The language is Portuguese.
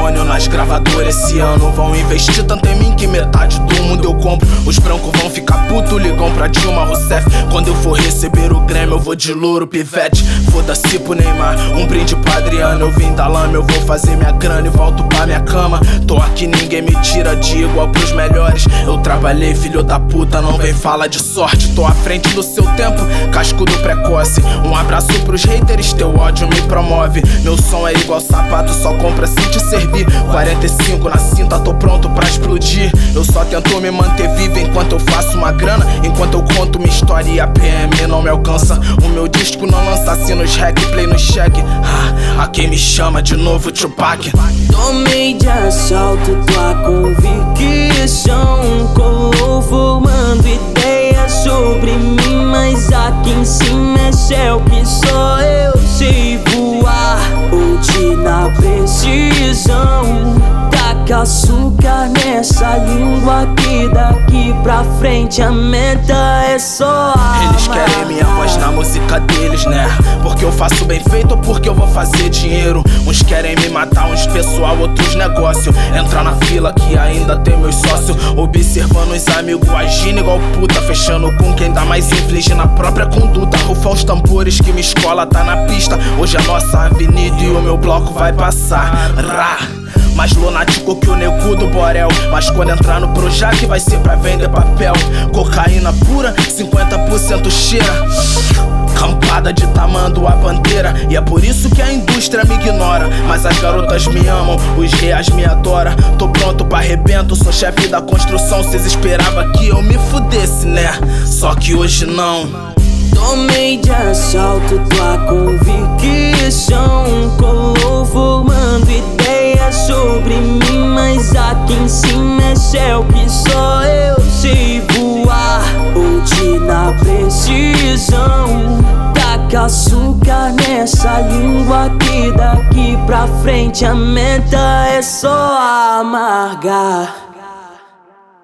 patrimônio nas gravadoras esse ano. Vão investir tanto em mim que metade do mundo eu compro. Os brancos vão ficar puto, ligam pra Dilma Rousseff. Quando eu for receber o Grêmio eu vou de louro, pivete. Foda-se pro Neymar, um brinde pro Adriano. Eu vim da lama, eu vou fazer minha grana e volto pra minha cama. Tô aqui, ninguém me tira de igual pros melhores. Eu trabalhei, filho da puta, não vem falar de sorte. Tô à frente do seu tempo, cascudo precoce. Um abraço pros haters, teu ódio me promove. Meu som é igual sapato, só compra se te servir. 45 na cinta, tô pronto pra explodir. Eu só tento me manter vivo enquanto eu faço uma grana. Enquanto eu conto minha história e a PM não me alcança. O meu disco não lança assinos rec, play no cheque. A quem me chama de novo Tupac. Tomei de assalto tua convicção, colou formando ideias sobre mim. Mas aqui em cima é céu que só eu sei voar. Hoje na precisão, taca açúcar nessa língua que daqui pra frente a meta é só amar. Eles querem minha voz na música deles, né? Porque eu faço bem feito ou porque eu vou fazer dinheiro? Uns querem me matar, uns pessoal, outros negócio. Entrar na fila que ainda tem meus sócios. Observando os amigos agindo igual puta, fechando com quem dá mais inflige na própria conduta. Rufar os tambores que minha escola tá na pista. Hoje a nossa avenida e o meu bloco vai passar. Mais lunático que o nego do Borel. Mas quando entrar no Projac vai ser pra vender papel. Cocaína pura, 50% cheira. Campada de tamanho a bandeira. E é por isso que a indústria me ignora. Mas as garotas me amam, os reais me adoram. Tô pronto pra arrebento, sou chefe da construção. Cês esperavam que eu me fudesse, né? Só que hoje não. Tomei de assalto tua convicção, colou formando ideias sobre mim. Mas aqui em cima é céu que só eu sei voar. Hoje na precisão, taca açúcar nessa língua que daqui pra frente a meta é só amargar.